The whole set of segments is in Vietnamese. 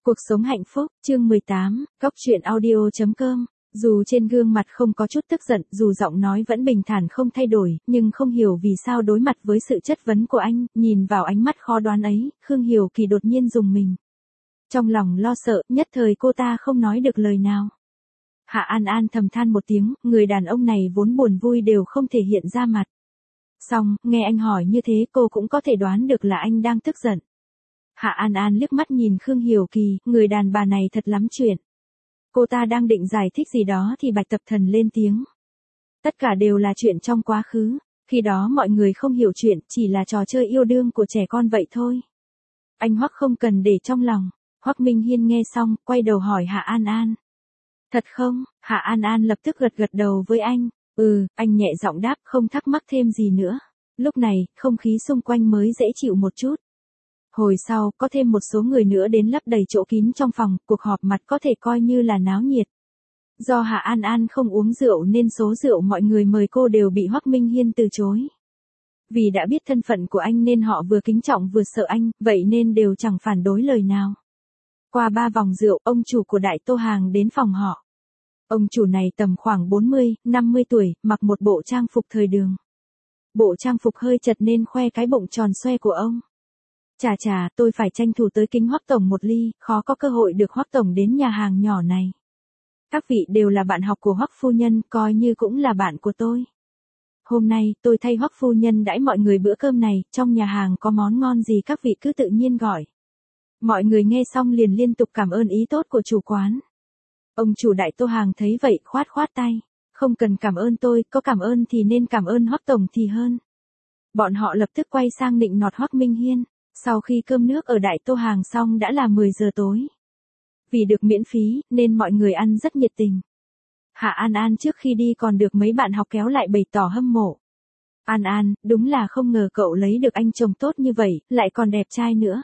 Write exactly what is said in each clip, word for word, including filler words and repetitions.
Cuộc sống hạnh phúc, chương mười tám, góc truyện audio chấm com. Dù trên gương mặt không có chút tức giận, dù giọng nói vẫn bình thản không thay đổi, nhưng không hiểu vì sao đối mặt với sự chất vấn của anh, nhìn vào ánh mắt khó đoán ấy, Khương Hiểu Kỳ đột nhiên rùng mình. Trong lòng lo sợ, nhất thời cô ta không nói được lời nào. Hạ An An thầm than một tiếng, người đàn ông này vốn buồn vui đều không thể hiện ra mặt. Xong, nghe anh hỏi như thế cô cũng có thể đoán được là anh đang tức giận. Hạ An An liếc mắt nhìn Khương Hiểu Kỳ, người đàn bà này thật lắm chuyện. Cô ta đang định giải thích gì đó thì Bạch Tập Thần lên tiếng. Tất cả đều là chuyện trong quá khứ, khi đó mọi người không hiểu chuyện, chỉ là trò chơi yêu đương của trẻ con vậy thôi. Anh Hoắc không cần để trong lòng. Hoắc Minh Hiên nghe xong, quay đầu hỏi Hạ An An. Thật không? Hạ An An lập tức gật gật đầu với anh. Ừ, anh nhẹ giọng đáp, không thắc mắc thêm gì nữa. Lúc này, không khí xung quanh mới dễ chịu một chút. Hồi sau, có thêm một số người nữa đến lấp đầy chỗ kín trong phòng, cuộc họp mặt có thể coi như là náo nhiệt. Do Hạ An An không uống rượu nên số rượu mọi người mời cô đều bị Hoắc Minh Hiên từ chối. Vì đã biết thân phận của anh nên họ vừa kính trọng vừa sợ anh, vậy nên đều chẳng phản đối lời nào. Qua ba vòng rượu, ông chủ của Đại Tô Hàng đến phòng họ. Ông chủ này tầm khoảng bốn mươi, năm mươi tuổi, mặc một bộ trang phục thời đường. Bộ trang phục hơi chật nên khoe cái bụng tròn xoe của ông. Chà chà, tôi phải tranh thủ tới kính Hoắc Tổng một ly, khó có cơ hội được Hoắc Tổng đến nhà hàng nhỏ này. Các vị đều là bạn học của Hoắc phu nhân, coi như cũng là bạn của tôi. Hôm nay, tôi thay Hoắc phu nhân đãi mọi người bữa cơm này, trong nhà hàng có món ngon gì các vị cứ tự nhiên gọi. Mọi người nghe xong liền liên tục cảm ơn ý tốt của chủ quán. Ông chủ Đại Tô Hàng thấy vậy khoát khoát tay. Không cần cảm ơn tôi, có cảm ơn thì nên cảm ơn Hoắc Tổng thì hơn. Bọn họ lập tức quay sang nịnh nọt Hoắc Minh Hiên. Sau khi cơm nước ở Đại Tô Hàng xong đã là mười giờ tối. Vì được miễn phí, nên mọi người ăn rất nhiệt tình. Hạ An An trước khi đi còn được mấy bạn học kéo lại bày tỏ hâm mộ. An An, đúng là không ngờ cậu lấy được anh chồng tốt như vậy, lại còn đẹp trai nữa.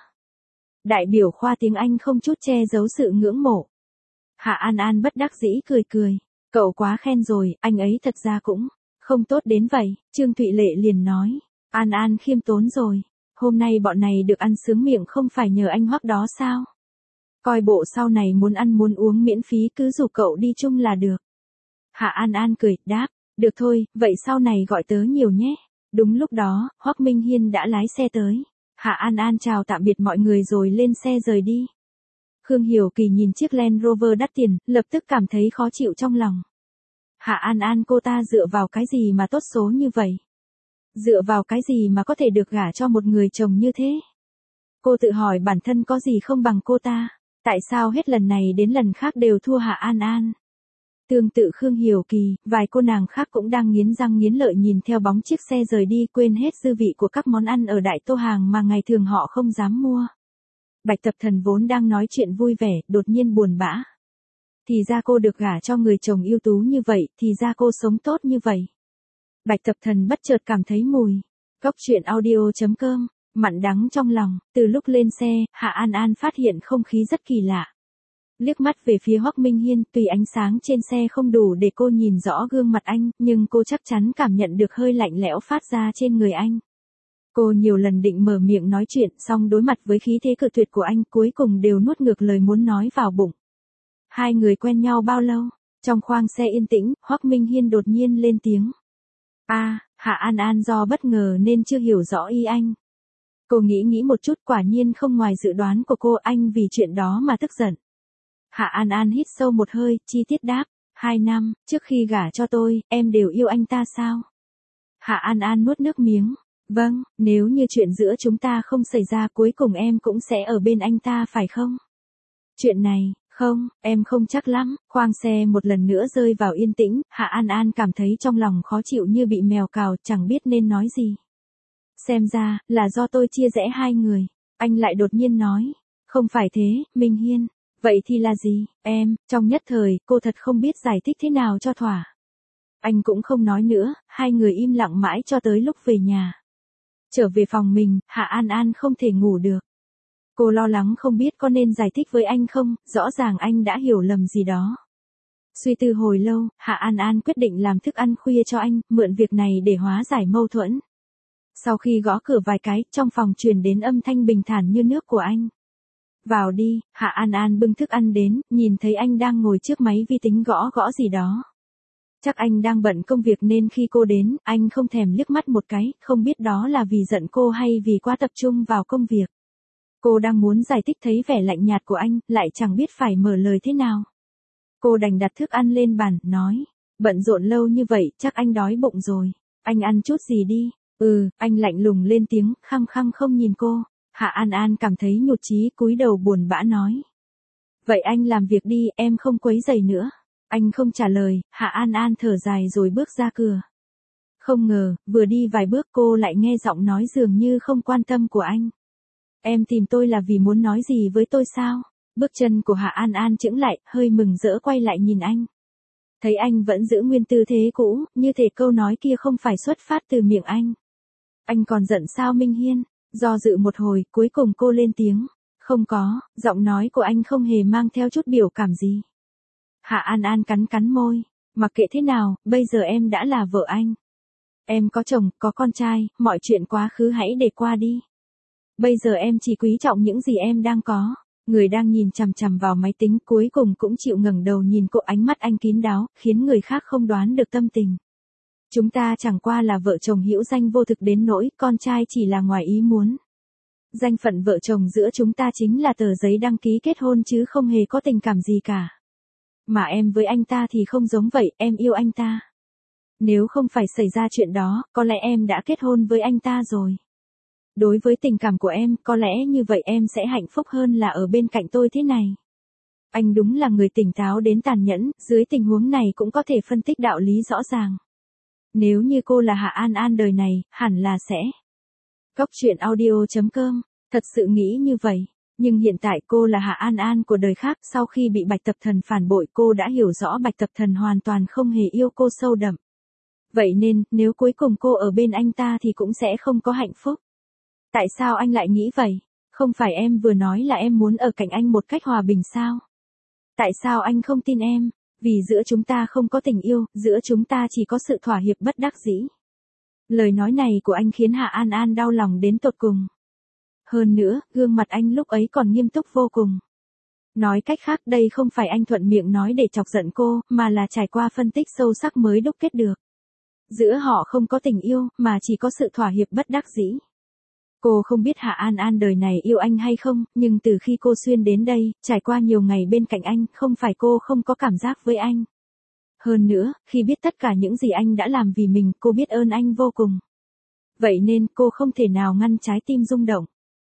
Đại biểu khoa tiếng Anh không chút che giấu sự ngưỡng mộ. Hạ An An bất đắc dĩ cười cười. Cậu quá khen rồi, anh ấy thật ra cũng không tốt đến vậy. Trương Thụy Lệ liền nói. An An khiêm tốn rồi. Hôm nay bọn này được ăn sướng miệng không phải nhờ anh Hoắc đó sao? Coi bộ sau này muốn ăn muốn uống miễn phí cứ rủ cậu đi chung là được. Hạ An An cười, đáp, được thôi, vậy sau này gọi tớ nhiều nhé. Đúng lúc đó, Hoắc Minh Hiên đã lái xe tới. Hạ An An chào tạm biệt mọi người rồi lên xe rời đi. Khương Hiểu Kỳ nhìn chiếc Land Rover đắt tiền, lập tức cảm thấy khó chịu trong lòng. Hạ An An cô ta dựa vào cái gì mà tốt số như vậy? Dựa vào cái gì mà có thể được gả cho một người chồng như thế? Cô tự hỏi bản thân có gì không bằng cô ta, tại sao hết lần này đến lần khác đều thua Hạ An An? Tương tự Khương Hiểu Kỳ, vài cô nàng khác cũng đang nghiến răng nghiến lợi nhìn theo bóng chiếc xe rời đi quên hết dư vị của các món ăn ở Đại Tô Hàng mà ngày thường họ không dám mua. Bạch Tập Thần vốn đang nói chuyện vui vẻ, đột nhiên buồn bã. Thì ra cô được gả cho người chồng ưu tú như vậy, thì ra cô sống tốt như vậy. Bạch Tập Thần bất chợt cảm thấy mùi. Góc truyện audio chấm com, mặn đắng trong lòng, từ lúc lên xe, Hạ An An phát hiện không khí rất kỳ lạ. Liếc mắt về phía Hoắc Minh Hiên, tuy ánh sáng trên xe không đủ để cô nhìn rõ gương mặt anh, nhưng cô chắc chắn cảm nhận được hơi lạnh lẽo phát ra trên người anh. Cô nhiều lần định mở miệng nói chuyện, song đối mặt với khí thế cự tuyệt của anh, cuối cùng đều nuốt ngược lời muốn nói vào bụng. Hai người quen nhau bao lâu? Trong khoang xe yên tĩnh, Hoắc Minh Hiên đột nhiên lên tiếng. A, à, Hạ An An do bất ngờ nên chưa hiểu rõ ý anh. Cô nghĩ nghĩ một chút, quả nhiên không ngoài dự đoán của cô, anh vì chuyện đó mà tức giận. Hạ An An hít sâu một hơi, chi tiết đáp, hai năm, trước khi gả cho tôi, em đều yêu anh ta sao? Hạ An An nuốt nước miếng, vâng, nếu như chuyện giữa chúng ta không xảy ra cuối cùng em cũng sẽ ở bên anh ta phải không? Chuyện này, không, em không chắc lắm. Khoang xe một lần nữa rơi vào yên tĩnh, Hạ An An cảm thấy trong lòng khó chịu như bị mèo cào, chẳng biết nên nói gì. Xem ra, là do tôi chia rẽ hai người. Anh lại đột nhiên nói, không phải thế, Minh Hiên. Vậy thì là gì, em? Trong nhất thời, cô thật không biết giải thích thế nào cho thỏa. Anh cũng không nói nữa, hai người im lặng mãi cho tới lúc về nhà. Trở về phòng mình, Hạ An An không thể ngủ được. Cô lo lắng không biết có nên giải thích với anh không, rõ ràng anh đã hiểu lầm gì đó. Suy tư hồi lâu, Hạ An An quyết định làm thức ăn khuya cho anh, mượn việc này để hóa giải mâu thuẫn. Sau khi gõ cửa vài cái, trong phòng truyền đến âm thanh bình thản như nước của anh. Vào đi, Hạ An An bưng thức ăn đến, nhìn thấy anh đang ngồi trước máy vi tính gõ gõ gì đó. Chắc anh đang bận công việc nên khi cô đến, anh không thèm liếc mắt một cái, không biết đó là vì giận cô hay vì quá tập trung vào công việc. Cô đang muốn giải thích thấy vẻ lạnh nhạt của anh, lại chẳng biết phải mở lời thế nào. Cô đành đặt thức ăn lên bàn, nói, bận rộn lâu như vậy, chắc anh đói bụng rồi. Anh ăn chút gì đi. Ừ, anh lạnh lùng lên tiếng, khăng khăng không nhìn cô. Hạ An An cảm thấy nhụt chí, cúi đầu buồn bã nói. Vậy anh làm việc đi, em không quấy rầy nữa. Anh không trả lời, Hạ An An thở dài rồi bước ra cửa. Không ngờ, vừa đi vài bước cô lại nghe giọng nói dường như không quan tâm của anh. Em tìm tôi là vì muốn nói gì với tôi sao? Bước chân của Hạ An An chững lại, hơi mừng rỡ quay lại nhìn anh. Thấy anh vẫn giữ nguyên tư thế cũ, như thể câu nói kia không phải xuất phát từ miệng anh. Anh còn giận sao Minh Hiên? Do dự một hồi, cuối cùng cô lên tiếng. Không có, giọng nói của anh không hề mang theo chút biểu cảm gì. Hạ An An cắn cắn môi. Mặc kệ thế nào, bây giờ em đã là vợ anh. Em có chồng, có con trai, mọi chuyện quá khứ hãy để qua đi. Bây giờ em chỉ quý trọng những gì em đang có. Người đang nhìn chằm chằm vào máy tính cuối cùng cũng chịu ngẩng đầu nhìn cô, ánh mắt anh kín đáo, khiến người khác không đoán được tâm tình. Chúng ta chẳng qua là vợ chồng hữu danh vô thực đến nỗi con trai chỉ là ngoài ý muốn. Danh phận vợ chồng giữa chúng ta chính là tờ giấy đăng ký kết hôn chứ không hề có tình cảm gì cả. Mà em với anh ta thì không giống vậy, em yêu anh ta. Nếu không phải xảy ra chuyện đó, có lẽ em đã kết hôn với anh ta rồi. Đối với tình cảm của em, có lẽ như vậy em sẽ hạnh phúc hơn là ở bên cạnh tôi thế này. Anh đúng là người tỉnh táo đến tàn nhẫn, dưới tình huống này cũng có thể phân tích đạo lý rõ ràng. Nếu như cô là Hạ An An đời này, hẳn là sẽ. Góc truyện audio chấm com, thật sự nghĩ như vậy. Nhưng hiện tại cô là Hạ An An của đời khác, sau khi bị Bạch Tập Thần phản bội cô đã hiểu rõ Bạch Tập Thần hoàn toàn không hề yêu cô sâu đậm. Vậy nên, nếu cuối cùng cô ở bên anh ta thì cũng sẽ không có hạnh phúc. Tại sao anh lại nghĩ vậy? Không phải em vừa nói là em muốn ở cạnh anh một cách hòa bình sao? Tại sao anh không tin em? Vì giữa chúng ta không có tình yêu, giữa chúng ta chỉ có sự thỏa hiệp bất đắc dĩ. Lời nói này của anh khiến Hạ An An đau lòng đến tột cùng. Hơn nữa, gương mặt anh lúc ấy còn nghiêm túc vô cùng. Nói cách khác đây không phải anh thuận miệng nói để chọc giận cô, mà là trải qua phân tích sâu sắc mới đúc kết được. Giữa họ không có tình yêu, mà chỉ có sự thỏa hiệp bất đắc dĩ. Cô không biết Hạ An An đời này yêu anh hay không, nhưng từ khi cô xuyên đến đây, trải qua nhiều ngày bên cạnh anh, không phải cô không có cảm giác với anh. Hơn nữa, khi biết tất cả những gì anh đã làm vì mình, cô biết ơn anh vô cùng. Vậy nên, cô không thể nào ngăn trái tim rung động.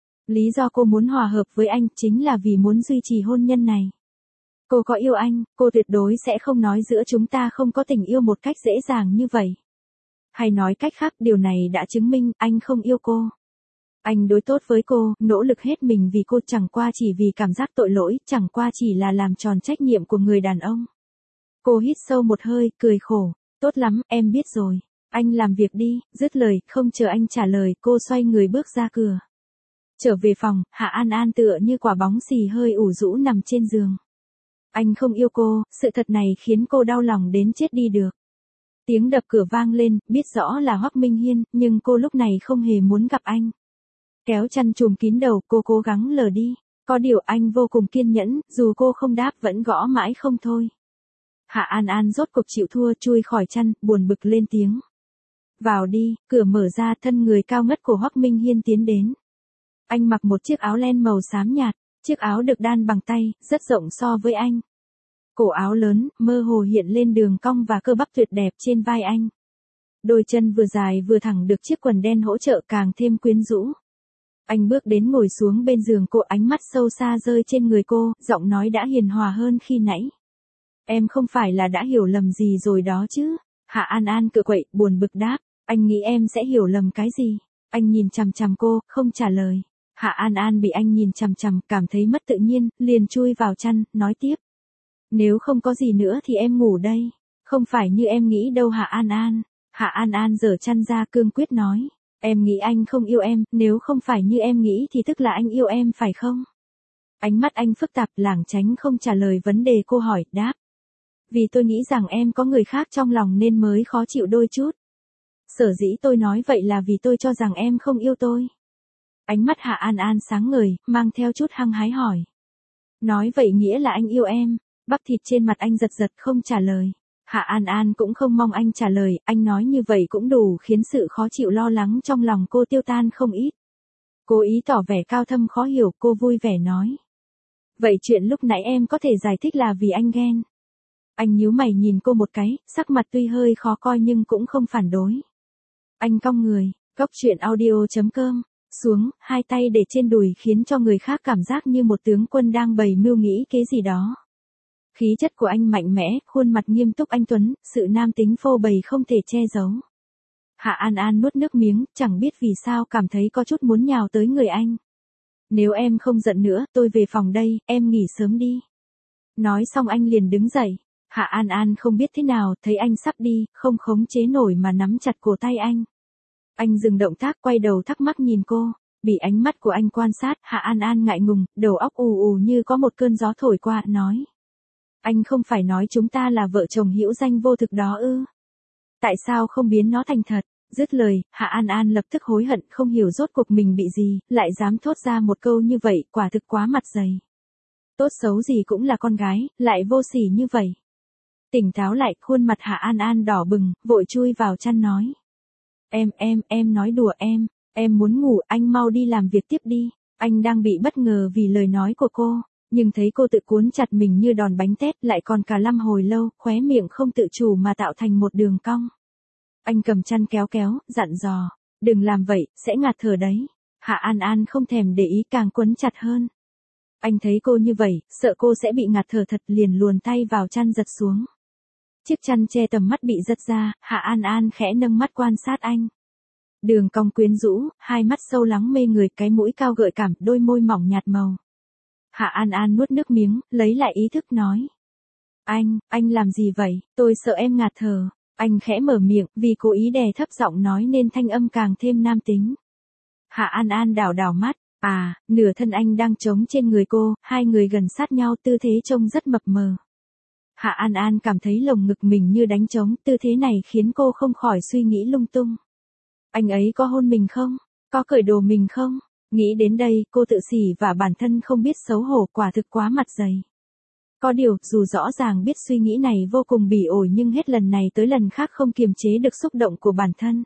Lý do cô muốn hòa hợp với anh chính là vì muốn duy trì hôn nhân này. Cô có yêu anh, cô tuyệt đối sẽ không nói giữa chúng ta không có tình yêu một cách dễ dàng như vậy. Hay nói cách khác, điều này đã chứng minh anh không yêu cô. Anh đối tốt với cô, nỗ lực hết mình vì cô, chẳng qua chỉ vì cảm giác tội lỗi, chẳng qua chỉ là làm tròn trách nhiệm của người đàn ông. Cô hít sâu một hơi, cười khổ. Tốt lắm, em biết rồi. Anh làm việc đi, dứt lời, không chờ anh trả lời, cô xoay người bước ra cửa. Trở về phòng, Hạ An An tựa như quả bóng xì hơi ủ rũ nằm trên giường. Anh không yêu cô, sự thật này khiến cô đau lòng đến chết đi được. Tiếng đập cửa vang lên, biết rõ là Hoắc Minh Hiên, nhưng cô lúc này không hề muốn gặp anh. Kéo chăn trùm kín đầu, cô cố gắng lờ đi. Có điều anh vô cùng kiên nhẫn, dù cô không đáp vẫn gõ mãi không thôi. Hạ An An rốt cuộc chịu thua, chui khỏi chăn, buồn bực lên tiếng. Vào đi, cửa mở ra, thân người cao ngất của Hoắc Minh Hiên tiến đến. Anh mặc một chiếc áo len màu xám nhạt, chiếc áo được đan bằng tay, rất rộng so với anh. Cổ áo lớn, mơ hồ hiện lên đường cong và cơ bắp tuyệt đẹp trên vai anh. Đôi chân vừa dài vừa thẳng được chiếc quần đen hỗ trợ càng thêm quyến rũ. Anh bước đến ngồi xuống bên giường cô, ánh mắt sâu xa rơi trên người cô, giọng nói đã hiền hòa hơn khi nãy. Em không phải là đã hiểu lầm gì rồi đó chứ? Hạ An An cựa quậy, buồn bực đáp. Anh nghĩ em sẽ hiểu lầm cái gì? Anh nhìn chằm chằm cô, không trả lời. Hạ An An bị anh nhìn chằm chằm, cảm thấy mất tự nhiên, liền chui vào chăn, nói tiếp. Nếu không có gì nữa thì em ngủ đây. Không phải như em nghĩ đâu Hạ An An. Hạ An An giở chăn ra, cương quyết nói. Em nghĩ anh không yêu em, nếu không phải như em nghĩ thì tức là anh yêu em phải không? Ánh mắt anh phức tạp, lảng tránh không trả lời vấn đề cô hỏi, đáp. Vì tôi nghĩ rằng em có người khác trong lòng nên mới khó chịu đôi chút. Sở dĩ tôi nói vậy là vì tôi cho rằng em không yêu tôi. Ánh mắt Hạ An An sáng ngời, mang theo chút hăng hái hỏi. Nói vậy nghĩa là anh yêu em, bắp thịt trên mặt anh giật giật không trả lời. Hạ An An cũng không mong anh trả lời, anh nói như vậy cũng đủ khiến sự khó chịu lo lắng trong lòng cô tiêu tan không ít. Cố ý tỏ vẻ cao thâm khó hiểu, cô vui vẻ nói. Vậy chuyện lúc nãy em có thể giải thích là vì anh ghen. Anh nhíu mày nhìn cô một cái, sắc mặt tuy hơi khó coi nhưng cũng không phản đối. Anh cong người, cốc truyện audio chấm com, xuống, hai tay để trên đùi khiến cho người khác cảm giác như một tướng quân đang bày mưu nghĩ kế gì đó. Khí chất của anh mạnh mẽ, khuôn mặt nghiêm túc anh tuấn, sự nam tính phô bày không thể che giấu. Hạ An An nuốt nước miếng, chẳng biết vì sao cảm thấy có chút muốn nhào tới người anh. Nếu em không giận nữa, tôi về phòng đây, em nghỉ sớm đi. Nói xong anh liền đứng dậy. Hạ An An không biết thế nào, thấy anh sắp đi, không khống chế nổi mà nắm chặt cổ tay anh. Anh dừng động tác, quay đầu thắc mắc nhìn cô, bị ánh mắt của anh quan sát, Hạ An An ngại ngùng, đầu óc ù ù như có một cơn gió thổi qua, nói. Anh không phải nói chúng ta là vợ chồng hữu danh vô thực đó ư? Tại sao không biến nó thành thật? Dứt lời, Hạ An An lập tức hối hận, không hiểu rốt cuộc mình bị gì, lại dám thốt ra một câu như vậy, quả thực quá mặt dày. Tốt xấu gì cũng là con gái, lại vô sỉ như vậy. Tỉnh táo lại, khuôn mặt Hạ An An đỏ bừng, vội chui vào chăn nói. Em, em, em nói đùa em, em muốn ngủ, anh mau đi làm việc tiếp đi. Anh đang bị bất ngờ vì lời nói của cô, nhưng thấy cô tự cuốn chặt mình như đòn bánh tét lại còn cả lăm hồi lâu, khóe miệng không tự chủ mà tạo thành một đường cong. Anh cầm chăn kéo kéo, dặn dò, đừng làm vậy, sẽ ngạt thở đấy. Hạ An An không thèm để ý càng quấn chặt hơn. Anh thấy cô như vậy, sợ cô sẽ bị ngạt thở thật liền luồn tay vào chăn giật xuống. Chiếc chăn che tầm mắt bị giật ra, Hạ An An khẽ nâng mắt quan sát anh. Đường cong quyến rũ, hai mắt sâu lắng mê người, cái mũi cao gợi cảm, đôi môi mỏng nhạt màu. Hạ An An nuốt nước miếng, lấy lại ý thức nói. Anh, anh làm gì vậy, tôi sợ em ngạt thở. Anh khẽ mở miệng, vì cố ý đè thấp giọng nói nên thanh âm càng thêm nam tính. Hạ An An đảo đảo mắt, à, nửa thân anh đang trống trên người cô, hai người gần sát nhau, tư thế trông rất mập mờ. Hạ An An cảm thấy lồng ngực mình như đánh trống, tư thế này khiến cô không khỏi suy nghĩ lung tung. Anh ấy có hôn mình không? Có cởi đồ mình không? Nghĩ đến đây, cô tự sỉ và bản thân không biết xấu hổ, quả thực quá mặt dày. Có điều, dù rõ ràng biết suy nghĩ này vô cùng bỉ ổi nhưng hết lần này tới lần khác không kiềm chế được xúc động của bản thân.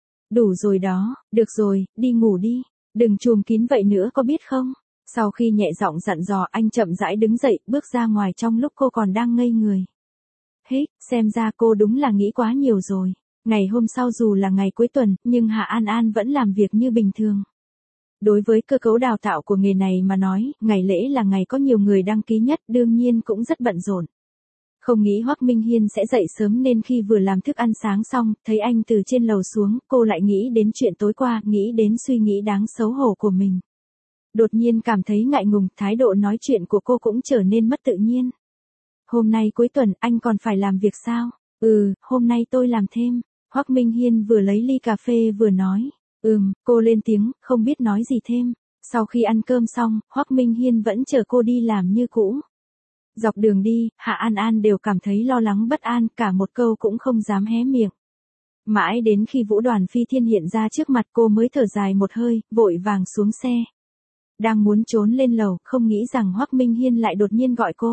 Đủ rồi đó, được rồi, đi ngủ đi, đừng chùm kín vậy nữa có biết không? Sau khi nhẹ giọng dặn dò, anh chậm rãi đứng dậy, bước ra ngoài trong lúc cô còn đang ngây người. Hít, xem ra cô đúng là nghĩ quá nhiều rồi. Ngày hôm sau dù là ngày cuối tuần, nhưng Hạ An An vẫn làm việc như bình thường. Đối với cơ cấu đào tạo của nghề này mà nói, ngày lễ là ngày có nhiều người đăng ký nhất, đương nhiên cũng rất bận rộn. Không nghĩ Hoắc Minh Hiên sẽ dậy sớm nên khi vừa làm thức ăn sáng xong, thấy anh từ trên lầu xuống, cô lại nghĩ đến chuyện tối qua, nghĩ đến suy nghĩ đáng xấu hổ của mình. Đột nhiên cảm thấy ngại ngùng, thái độ nói chuyện của cô cũng trở nên mất tự nhiên. Hôm nay cuối tuần, anh còn phải làm việc sao? Ừ, hôm nay tôi làm thêm. Hoắc Minh Hiên vừa lấy ly cà phê vừa nói. Ừm, cô lên tiếng, không biết nói gì thêm. Sau khi ăn cơm xong, Hoắc Minh Hiên vẫn chờ cô đi làm như cũ. Dọc đường đi, Hạ An An đều cảm thấy lo lắng bất an, cả một câu cũng không dám hé miệng. Mãi đến khi Vũ Đoàn Phi Thiên hiện ra trước mặt cô mới thở dài một hơi, vội vàng xuống xe. Đang muốn trốn lên lầu, không nghĩ rằng Hoắc Minh Hiên lại đột nhiên gọi cô.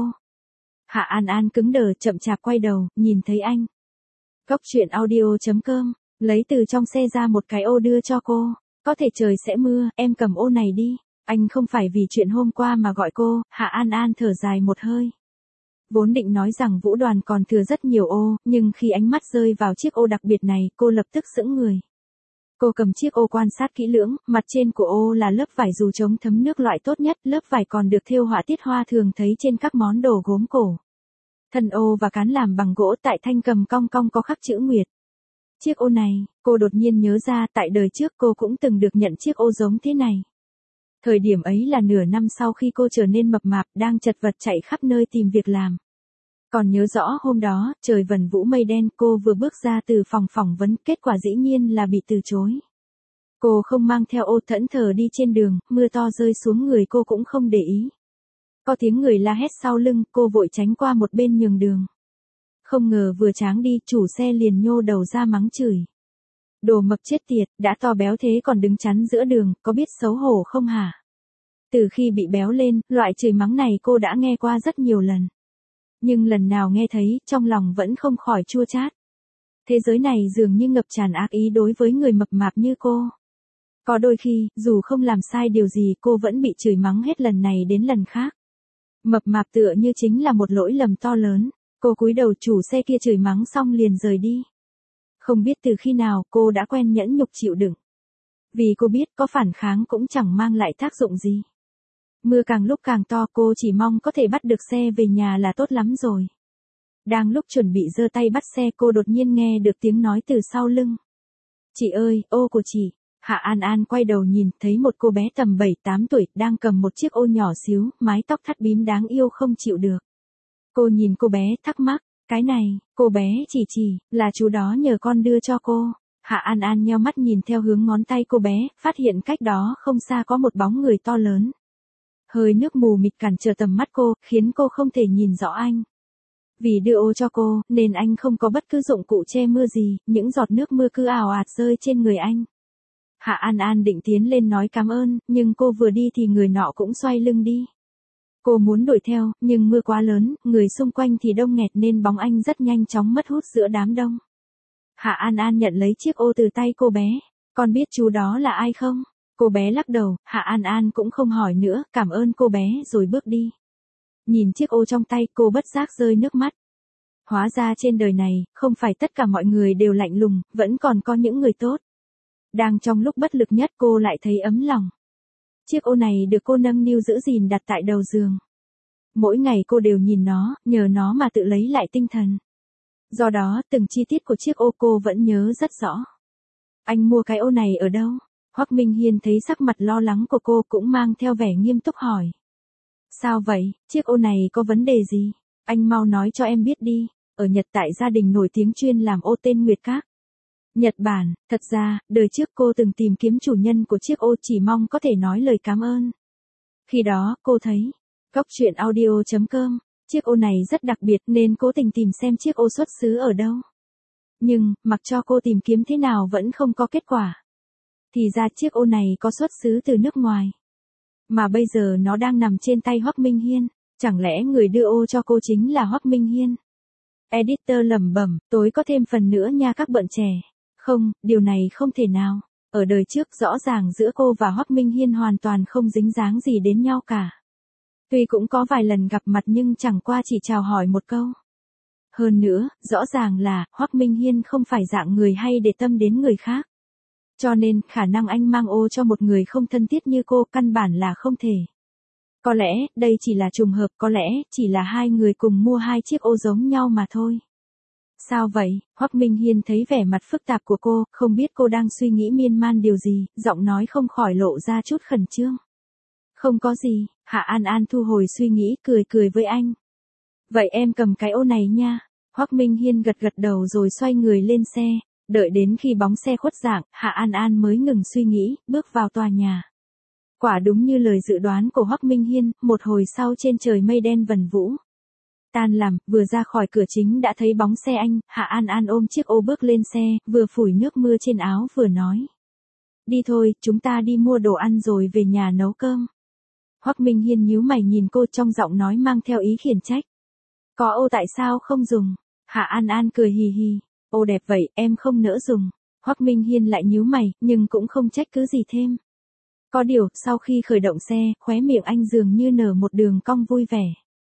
Hạ An An cứng đờ, chậm chạp quay đầu, nhìn thấy anh. Cốc truyện audio chấm com, lấy từ trong xe ra một cái ô đưa cho cô. Có thể trời sẽ mưa, em cầm ô này đi. Anh không phải vì chuyện hôm qua mà gọi cô, Hạ An An thở dài một hơi. Vốn định nói rằng Vũ Đoàn còn thừa rất nhiều ô, nhưng khi ánh mắt rơi vào chiếc ô đặc biệt này, cô lập tức sững người. Cô cầm chiếc ô quan sát kỹ lưỡng, mặt trên của ô là lớp vải dù chống thấm nước loại tốt nhất, lớp vải còn được thêu họa tiết hoa thường thấy trên các món đồ gốm cổ. Thân ô và cán làm bằng gỗ, tại thanh cầm cong cong có khắc chữ nguyệt. Chiếc ô này, cô đột nhiên nhớ ra tại đời trước cô cũng từng được nhận chiếc ô giống thế này. Thời điểm ấy là nửa năm sau khi cô trở nên mập mạp, đang chật vật chạy khắp nơi tìm việc làm. Còn nhớ rõ hôm đó, trời vần vũ mây đen, cô vừa bước ra từ phòng phỏng vấn, kết quả dĩ nhiên là bị từ chối. Cô không mang theo ô, thẫn thờ đi trên đường, mưa to rơi xuống người cô cũng không để ý. Có tiếng người la hét sau lưng, cô vội tránh qua một bên nhường đường. Không ngờ vừa tráng đi, chủ xe liền nhô đầu ra mắng chửi. Đồ mập chết tiệt, đã to béo thế còn đứng chắn giữa đường, có biết xấu hổ không hả? Từ khi bị béo lên, loại chửi mắng này cô đã nghe qua rất nhiều lần. Nhưng lần nào nghe thấy, trong lòng vẫn không khỏi chua chát. Thế giới này dường như ngập tràn ác ý đối với người mập mạp như cô. Có đôi khi, dù không làm sai điều gì cô vẫn bị chửi mắng hết lần này đến lần khác. Mập mạp tựa như chính là một lỗi lầm to lớn. Cô cúi đầu chủ xe kia chửi mắng xong liền rời đi. Không biết từ khi nào cô đã quen nhẫn nhục chịu đựng. Vì cô biết có phản kháng cũng chẳng mang lại tác dụng gì. Mưa càng lúc càng to cô chỉ mong có thể bắt được xe về nhà là tốt lắm rồi. Đang lúc chuẩn bị giơ tay bắt xe cô đột nhiên nghe được tiếng nói từ sau lưng. Chị ơi, ô của chị. Hạ An An quay đầu nhìn thấy một cô bé tầm bảy tám tuổi đang cầm một chiếc ô nhỏ xíu, mái tóc thắt bím đáng yêu không chịu được. Cô nhìn cô bé thắc mắc, cái này, cô bé chỉ chỉ, là chú đó nhờ con đưa cho cô. Hạ An An nheo mắt nhìn theo hướng ngón tay cô bé, phát hiện cách đó không xa có một bóng người to lớn. Hơi nước mù mịt cản trở tầm mắt cô, khiến cô không thể nhìn rõ anh. Vì đưa ô cho cô, nên anh không có bất cứ dụng cụ che mưa gì, những giọt nước mưa cứ ào ạt rơi trên người anh. Hạ An An định tiến lên nói cảm ơn, nhưng cô vừa đi thì người nọ cũng xoay lưng đi. Cô muốn đuổi theo, nhưng mưa quá lớn, người xung quanh thì đông nghẹt nên bóng anh rất nhanh chóng mất hút giữa đám đông. Hạ An An nhận lấy chiếc ô từ tay cô bé. Con biết chú đó là ai không? Cô bé lắc đầu, Hạ An An cũng không hỏi nữa, cảm ơn cô bé rồi bước đi. Nhìn chiếc ô trong tay cô bất giác rơi nước mắt. Hóa ra trên đời này, không phải tất cả mọi người đều lạnh lùng, vẫn còn có những người tốt. Đang trong lúc bất lực nhất cô lại thấy ấm lòng. Chiếc ô này được cô nâng niu giữ gìn đặt tại đầu giường. Mỗi ngày cô đều nhìn nó, nhờ nó mà tự lấy lại tinh thần. Do đó, từng chi tiết của chiếc ô cô vẫn nhớ rất rõ. Anh mua cái ô này ở đâu? Hoắc Minh Hiên thấy sắc mặt lo lắng của cô cũng mang theo vẻ nghiêm túc hỏi. Sao vậy, chiếc ô này có vấn đề gì? Anh mau nói cho em biết đi. Ở Nhật tại gia đình nổi tiếng chuyên làm ô tên Nguyệt Các. Nhật Bản, thật ra, đời trước cô từng tìm kiếm chủ nhân của chiếc ô chỉ mong có thể nói lời cảm ơn. Khi đó, cô thấy, Cóc truyện audio chấm com, chiếc ô này rất đặc biệt nên cố tình tìm xem chiếc ô xuất xứ ở đâu. Nhưng, mặc cho cô tìm kiếm thế nào vẫn không có kết quả. Thì ra chiếc ô này có xuất xứ từ nước ngoài. Mà bây giờ nó đang nằm trên tay Hoắc Minh Hiên, chẳng lẽ người đưa ô cho cô chính là Hoắc Minh Hiên? Editor lẩm bẩm, tối có thêm phần nữa nha các bạn trẻ. Không, điều này không thể nào. Ở đời trước rõ ràng giữa cô và Hoắc Minh Hiên hoàn toàn không dính dáng gì đến nhau cả. Tuy cũng có vài lần gặp mặt nhưng chẳng qua chỉ chào hỏi một câu. Hơn nữa, rõ ràng là Hoắc Minh Hiên không phải dạng người hay để tâm đến người khác. Cho nên khả năng anh mang ô cho một người không thân thiết như cô căn bản là không thể. Có lẽ đây chỉ là trùng hợp, có lẽ chỉ là hai người cùng mua hai chiếc ô giống nhau mà thôi. Sao vậy? Hoắc Minh Hiên thấy vẻ mặt phức tạp của cô, không biết cô đang suy nghĩ miên man điều gì, giọng nói không khỏi lộ ra chút khẩn trương. Không có gì, Hạ An An thu hồi suy nghĩ cười cười với anh. Vậy em cầm cái ô này nha. Hoắc Minh Hiên gật gật đầu rồi xoay người lên xe, đợi đến khi bóng xe khuất dạng, Hạ An An mới ngừng suy nghĩ, bước vào tòa nhà. Quả đúng như lời dự đoán của Hoắc Minh Hiên, một hồi sau trên trời mây đen vần vũ. Tan làm, vừa ra khỏi cửa chính đã thấy bóng xe anh, Hạ An An ôm chiếc ô bước lên xe, vừa phủi nước mưa trên áo vừa nói. Đi thôi, chúng ta đi mua đồ ăn rồi về nhà nấu cơm. Hoắc Minh Hiên nhíu mày nhìn cô trong giọng nói mang theo ý khiển trách. Có ô tại sao không dùng? Hạ An An cười hì hì. Ô đẹp vậy, em không nỡ dùng. Hoắc Minh Hiên lại nhíu mày, nhưng cũng không trách cứ gì thêm. Có điều, sau khi khởi động xe, khóe miệng anh dường như nở một đường cong vui vẻ.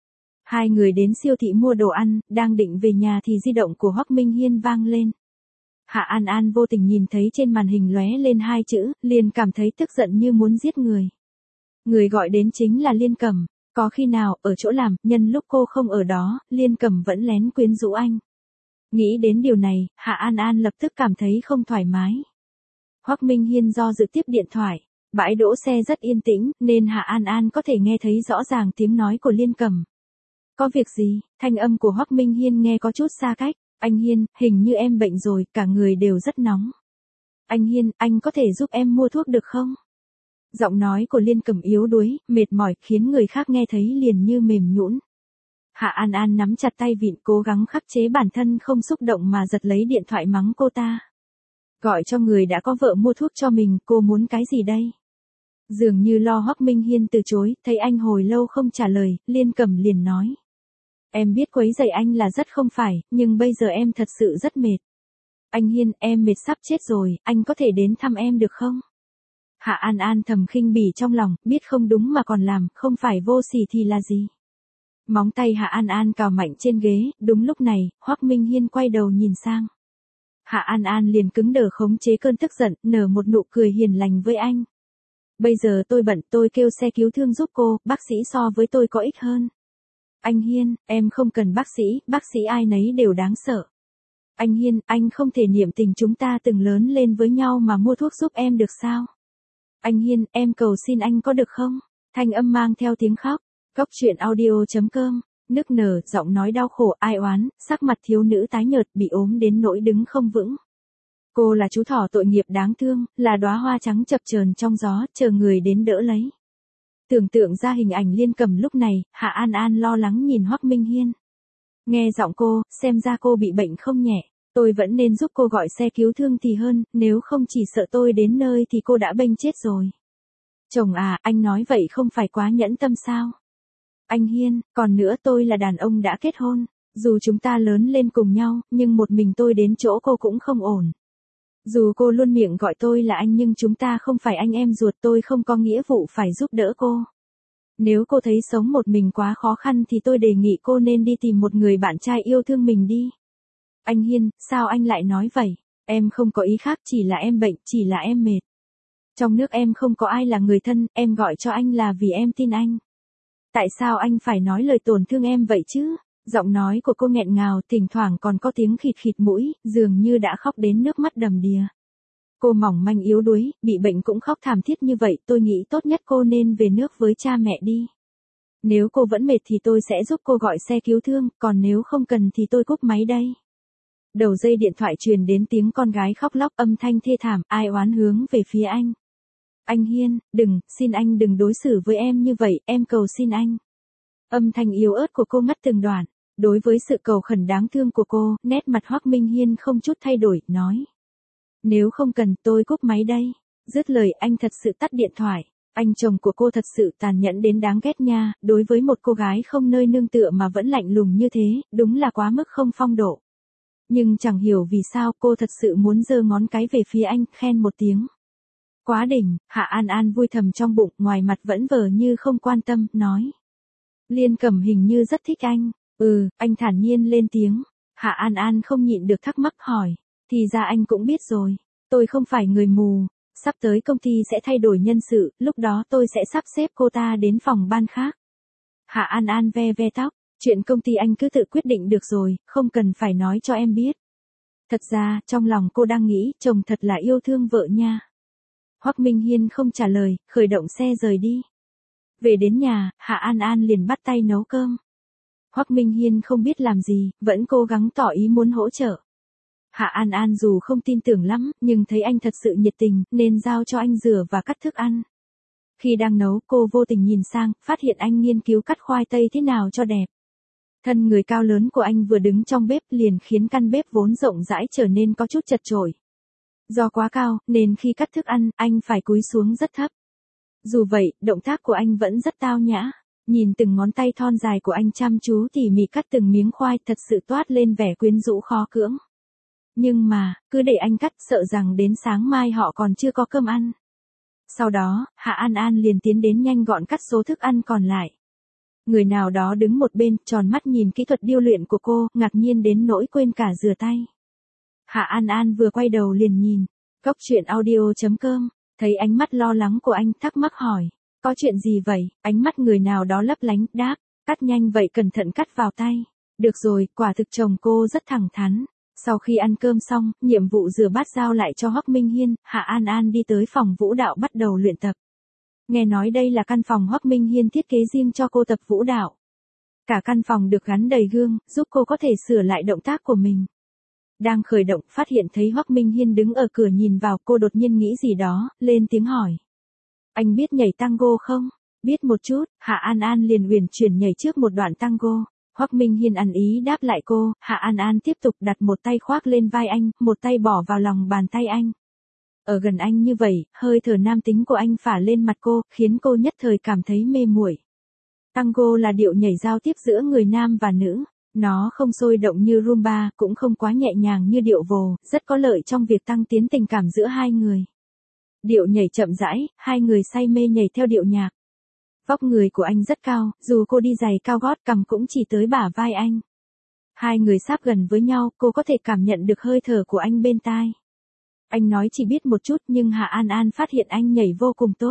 Hai người đến siêu thị mua đồ ăn, đang định về nhà thì di động của Hoắc Minh Hiên vang lên. Hạ An An vô tình nhìn thấy trên màn hình lóe lên hai chữ, liền cảm thấy tức giận như muốn giết người. Người gọi đến chính là Liên Cẩm, có khi nào, ở chỗ làm, nhân lúc cô không ở đó, Liên Cẩm vẫn lén quyến rũ anh. Nghĩ đến điều này, Hạ An An lập tức cảm thấy không thoải mái. Hoắc Minh Hiên do dự tiếp điện thoại, bãi đỗ xe rất yên tĩnh, nên Hạ An An có thể nghe thấy rõ ràng tiếng nói của Liên Cẩm. Có việc gì? Thanh âm của Hoắc Minh Hiên nghe có chút xa cách. Anh Hiên, hình như em bệnh rồi, cả người đều rất nóng. Anh Hiên, anh có thể giúp em mua thuốc được không? Giọng nói của Liên Cẩm yếu đuối, mệt mỏi, khiến người khác nghe thấy liền như mềm nhũn. Hạ An An nắm chặt tay vịn cố gắng khắc chế bản thân không xúc động mà giật lấy điện thoại mắng cô ta. Gọi cho người đã có vợ mua thuốc cho mình, cô muốn cái gì đây? Dường như lo Hoắc Minh Hiên từ chối, thấy anh hồi lâu không trả lời, Liên Cẩm liền nói. Em biết quấy rầy anh là rất không phải, nhưng bây giờ em thật sự rất mệt. Anh Hiên, em mệt sắp chết rồi, anh có thể đến thăm em được không? Hạ An An thầm khinh bỉ trong lòng, biết không đúng mà còn làm, không phải vô sỉ thì là gì? Móng tay Hạ An An cào mạnh trên ghế, đúng lúc này, Hoắc Minh Hiên quay đầu nhìn sang. Hạ An An liền cứng đờ khống chế cơn tức giận, nở một nụ cười hiền lành với anh. Bây giờ tôi bận, tôi kêu xe cứu thương giúp cô, bác sĩ so với tôi có ích hơn. Anh Hiên, em không cần bác sĩ, bác sĩ ai nấy đều đáng sợ. Anh Hiên, anh không thể niệm tình chúng ta từng lớn lên với nhau mà mua thuốc giúp em được sao? Anh Hiên, em cầu xin anh có được không? Thanh âm mang theo tiếng khóc. Cốc truyện audio chấm com, nức nở, giọng nói đau khổ, ai oán, sắc mặt thiếu nữ tái nhợt, bị ốm đến nỗi đứng không vững. Cô là chú thỏ tội nghiệp đáng thương, là đóa hoa trắng chập chờn trong gió, chờ người đến đỡ lấy. Tưởng tượng ra hình ảnh Liên Cẩm lúc này, Hạ An An lo lắng nhìn Hoắc Minh Hiên. Nghe giọng cô, xem ra cô bị bệnh không nhẹ, tôi vẫn nên giúp cô gọi xe cứu thương thì hơn, nếu không chỉ sợ tôi đến nơi thì cô đã bênh chết rồi. Chồng à, anh nói vậy không phải quá nhẫn tâm sao? Anh Hiên, còn nữa tôi là đàn ông đã kết hôn, dù chúng ta lớn lên cùng nhau, nhưng một mình tôi đến chỗ cô cũng không ổn. Dù cô luôn miệng gọi tôi là anh nhưng chúng ta không phải anh em ruột, tôi không có nghĩa vụ phải giúp đỡ cô. Nếu cô thấy sống một mình quá khó khăn thì tôi đề nghị cô nên đi tìm một người bạn trai yêu thương mình đi. Anh Hiên, sao anh lại nói vậy? Em không có ý khác, chỉ là em bệnh, chỉ là em mệt. Trong nước em không có ai là người thân, em gọi cho anh là vì em tin anh. Tại sao anh phải nói lời tổn thương em vậy chứ? Giọng nói của cô nghẹn ngào, thỉnh thoảng còn có tiếng khịt khịt mũi, dường như đã khóc đến nước mắt đầm đìa. Cô mỏng manh yếu đuối, bị bệnh cũng khóc thảm thiết như vậy, tôi nghĩ tốt nhất cô nên về nước với cha mẹ đi. Nếu cô vẫn mệt thì tôi sẽ giúp cô gọi xe cứu thương, còn nếu không cần thì tôi cúp máy đây. Đầu dây điện thoại truyền đến tiếng con gái khóc lóc, âm thanh thê thảm, ai oán hướng về phía anh. Anh Hiên, đừng, xin anh đừng đối xử với em như vậy, em cầu xin anh. Âm thanh yếu ớt của cô ngắt từng đoạn. Đối với sự cầu khẩn đáng thương của cô, nét mặt Hoắc Minh Hiên không chút thay đổi, nói. Nếu không cần, tôi cúp máy đây. Dứt lời anh thật sự tắt điện thoại. Anh chồng của cô thật sự tàn nhẫn đến đáng ghét nha, đối với một cô gái không nơi nương tựa mà vẫn lạnh lùng như thế, đúng là quá mức không phong độ. Nhưng chẳng hiểu vì sao cô thật sự muốn giơ ngón cái về phía anh, khen một tiếng. Quá đỉnh, Hạ An An vui thầm trong bụng, ngoài mặt vẫn vờ như không quan tâm, nói. Liên Cẩm hình như rất thích anh. Ừ, anh thản nhiên lên tiếng. Hạ An An không nhịn được thắc mắc hỏi. Thì ra anh cũng biết rồi. Tôi không phải người mù. Sắp tới công ty sẽ thay đổi nhân sự, lúc đó tôi sẽ sắp xếp cô ta đến phòng ban khác. Hạ An An ve ve tóc. Chuyện công ty anh cứ tự quyết định được rồi, không cần phải nói cho em biết. Thật ra, trong lòng cô đang nghĩ, chồng thật là yêu thương vợ nha. Hoắc Minh Hiên không trả lời, khởi động xe rời đi. Về đến nhà, Hạ An An liền bắt tay nấu cơm. Hoắc Minh Hiên không biết làm gì, vẫn cố gắng tỏ ý muốn hỗ trợ. Hạ An An dù không tin tưởng lắm, nhưng thấy anh thật sự nhiệt tình, nên giao cho anh rửa và cắt thức ăn. Khi đang nấu, cô vô tình nhìn sang, phát hiện anh nghiên cứu cắt khoai tây thế nào cho đẹp. Thân người cao lớn của anh vừa đứng trong bếp liền khiến căn bếp vốn rộng rãi trở nên có chút chật chội. Do quá cao, nên khi cắt thức ăn, anh phải cúi xuống rất thấp. Dù vậy, động tác của anh vẫn rất tao nhã. Nhìn từng ngón tay thon dài của anh chăm chú tỉ mỉ cắt từng miếng khoai, thật sự toát lên vẻ quyến rũ khó cưỡng. Nhưng mà, cứ để anh cắt, sợ rằng đến sáng mai họ còn chưa có cơm ăn. Sau đó, Hạ An An liền tiến đến nhanh gọn cắt số thức ăn còn lại. Người nào đó đứng một bên, tròn mắt nhìn kỹ thuật điêu luyện của cô, ngạc nhiên đến nỗi quên cả rửa tay. Hạ An An vừa quay đầu liền nhìn. Cốc truyện audio chấm com, thấy ánh mắt lo lắng của anh, thắc mắc hỏi. Có chuyện gì vậy? Ánh mắt người nào đó lấp lánh, đáp. Cắt nhanh vậy, cẩn thận cắt vào tay. Được rồi, quả thực chồng cô rất thẳng thắn. Sau khi ăn cơm xong, nhiệm vụ rửa bát giao lại cho Hoắc Minh Hiên, Hạ An An đi tới phòng vũ đạo bắt đầu luyện tập. Nghe nói đây là căn phòng Hoắc Minh Hiên thiết kế riêng cho cô tập vũ đạo. Cả căn phòng được gắn đầy gương, giúp cô có thể sửa lại động tác của mình. Đang khởi động, phát hiện thấy Hoắc Minh Hiên đứng ở cửa nhìn vào, cô đột nhiên nghĩ gì đó, lên tiếng hỏi. Anh biết nhảy tango không? Biết một chút, Hạ An An liền uyển chuyển nhảy trước một đoạn tango. Hoắc Minh Hiên ăn ý đáp lại cô, Hạ An An tiếp tục đặt một tay khoác lên vai anh, một tay bỏ vào lòng bàn tay anh. Ở gần anh như vậy, hơi thở nam tính của anh phả lên mặt cô, khiến cô nhất thời cảm thấy mê muội. Tango là điệu nhảy giao tiếp giữa người nam và nữ. Nó không sôi động như rumba, cũng không quá nhẹ nhàng như điệu vồ, rất có lợi trong việc tăng tiến tình cảm giữa hai người. Điệu nhảy chậm rãi, hai người say mê nhảy theo điệu nhạc. Vóc người của anh rất cao, dù cô đi giày cao gót cằm cũng chỉ tới bả vai anh. Hai người sáp gần với nhau, cô có thể cảm nhận được hơi thở của anh bên tai. Anh nói chỉ biết một chút nhưng Hạ An An phát hiện anh nhảy vô cùng tốt.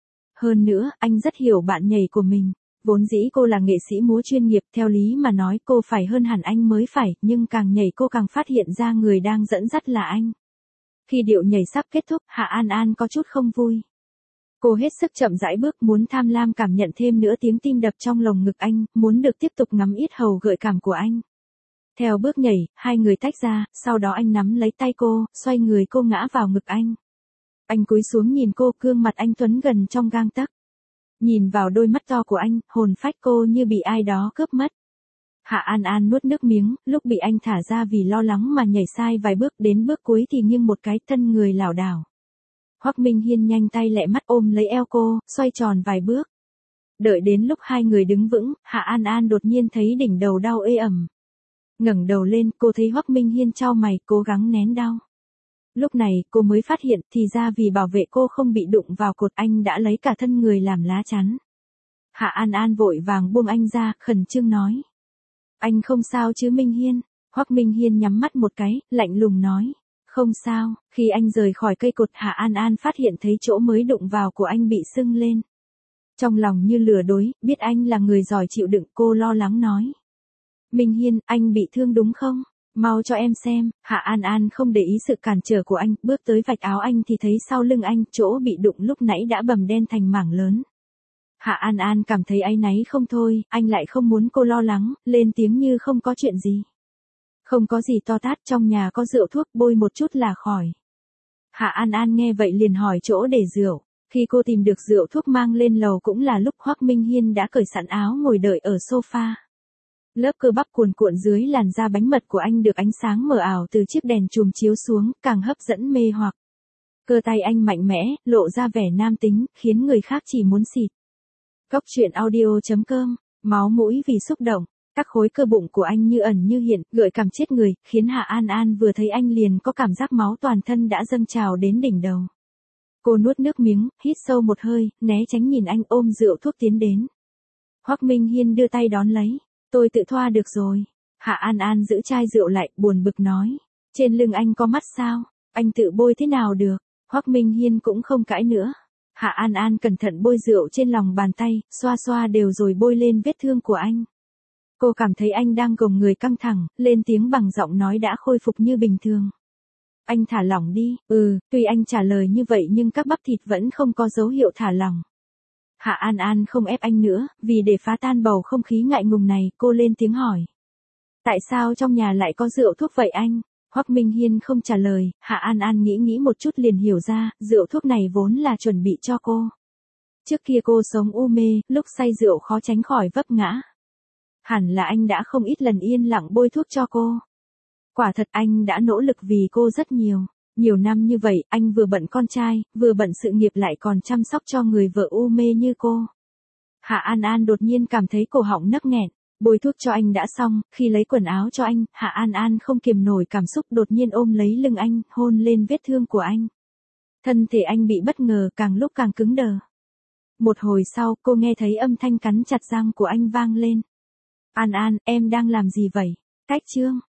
Hơn nữa, anh rất hiểu bạn nhảy của mình. Vốn dĩ cô là nghệ sĩ múa chuyên nghiệp, theo lý mà nói cô phải hơn hẳn anh mới phải, nhưng càng nhảy cô càng phát hiện ra người đang dẫn dắt là anh. Khi điệu nhảy sắp kết thúc, Hạ An An có chút không vui. Cô hết sức chậm rãi bước, muốn tham lam cảm nhận thêm nữa tiếng tim đập trong lồng ngực anh, muốn được tiếp tục ngắm yết hầu gợi cảm của anh. Theo bước nhảy, hai người tách ra, sau đó anh nắm lấy tay cô, xoay người cô ngã vào ngực anh. Anh cúi xuống nhìn cô, gương mặt anh tuấn gần trong gang tấc. Nhìn vào đôi mắt to của anh, hồn phách cô như bị ai đó cướp mất. Hạ An An nuốt nước miếng, lúc bị anh thả ra vì lo lắng mà nhảy sai vài bước, đến bước cuối thì nghiêng một cái, thân người lảo đảo. Hoắc Minh Hiên nhanh tay lẹ mắt ôm lấy eo cô, xoay tròn vài bước. Đợi đến lúc hai người đứng vững, Hạ An An đột nhiên thấy đỉnh đầu đau ê ẩm. Ngẩng đầu lên, cô thấy Hoắc Minh Hiên chau mày, cố gắng nén đau. Lúc này, cô mới phát hiện, thì ra vì bảo vệ cô không bị đụng vào cột, anh đã lấy cả thân người làm lá chắn. Hạ An An vội vàng buông anh ra, khẩn trương nói. Anh không sao chứ Minh Hiên? Hoắc Minh Hiên nhắm mắt một cái, lạnh lùng nói. Không sao. Khi anh rời khỏi cây cột, Hạ An An phát hiện thấy chỗ mới đụng vào của anh bị sưng lên. Trong lòng như lửa đốt, biết anh là người giỏi chịu đựng, cô lo lắng nói. Minh Hiên, anh bị thương đúng không? Mau cho em xem. Hạ An An không để ý sự cản trở của anh, bước tới vạch áo anh thì thấy sau lưng anh, chỗ bị đụng lúc nãy đã bầm đen thành mảng lớn. Hạ An An cảm thấy áy náy không thôi, anh lại không muốn cô lo lắng, lên tiếng như không có chuyện gì. Không có gì to tát, trong nhà có rượu thuốc, bôi một chút là khỏi. Hạ An An nghe vậy liền hỏi chỗ để rượu. Khi cô tìm được rượu thuốc mang lên lầu cũng là lúc Hoắc Minh Hiên đã cởi sẵn áo ngồi đợi ở sofa. Lớp cơ bắp cuồn cuộn dưới làn da bánh mật của anh được ánh sáng mờ ảo từ chiếc đèn chùm chiếu xuống, càng hấp dẫn mê hoặc. Cơ tay anh mạnh mẽ, lộ ra vẻ nam tính, khiến người khác chỉ muốn xịt. Góc truyện audio chấm com, máu mũi vì xúc động, các khối cơ bụng của anh như ẩn như hiện, gợi cảm chết người, khiến Hạ An An vừa thấy anh liền có cảm giác máu toàn thân đã dâng trào đến đỉnh đầu. Cô nuốt nước miếng, hít sâu một hơi, né tránh nhìn anh ôm rượu thuốc tiến đến. Hoắc Minh Hiên đưa tay đón lấy. Tôi tự thoa được rồi. Hạ An An giữ chai rượu lại, buồn bực nói. Trên lưng anh có mắt sao? Anh tự bôi thế nào được? Hoắc Minh Hiên cũng không cãi nữa. Hạ An An cẩn thận bôi rượu trên lòng bàn tay, xoa xoa đều rồi bôi lên vết thương của anh. Cô cảm thấy anh đang gồng người căng thẳng, lên tiếng bằng giọng nói đã khôi phục như bình thường. Anh thả lỏng đi. Ừ, tuy anh trả lời như vậy nhưng các bắp thịt vẫn không có dấu hiệu thả lỏng. Hạ An An không ép anh nữa, vì để phá tan bầu không khí ngại ngùng này, cô lên tiếng hỏi. Tại sao trong nhà lại có rượu thuốc vậy anh? Hoắc Minh Hiên không trả lời, Hạ An An nghĩ nghĩ một chút liền hiểu ra, rượu thuốc này vốn là chuẩn bị cho cô. Trước kia cô sống u mê, lúc say rượu khó tránh khỏi vấp ngã. Hẳn là anh đã không ít lần yên lặng bôi thuốc cho cô. Quả thật anh đã nỗ lực vì cô rất nhiều. Nhiều năm như vậy, anh vừa bận con trai, vừa bận sự nghiệp lại còn chăm sóc cho người vợ u mê như cô. Hạ An An đột nhiên cảm thấy cổ họng nấc nghẹn. Bôi thuốc cho anh đã xong, khi lấy quần áo cho anh, Hạ An An không kiềm nổi cảm xúc đột nhiên ôm lấy lưng anh, hôn lên vết thương của anh. Thân thể anh bị bất ngờ càng lúc càng cứng đờ. Một hồi sau, cô nghe thấy âm thanh cắn chặt răng của anh vang lên. An An, em đang làm gì vậy? Cách chương.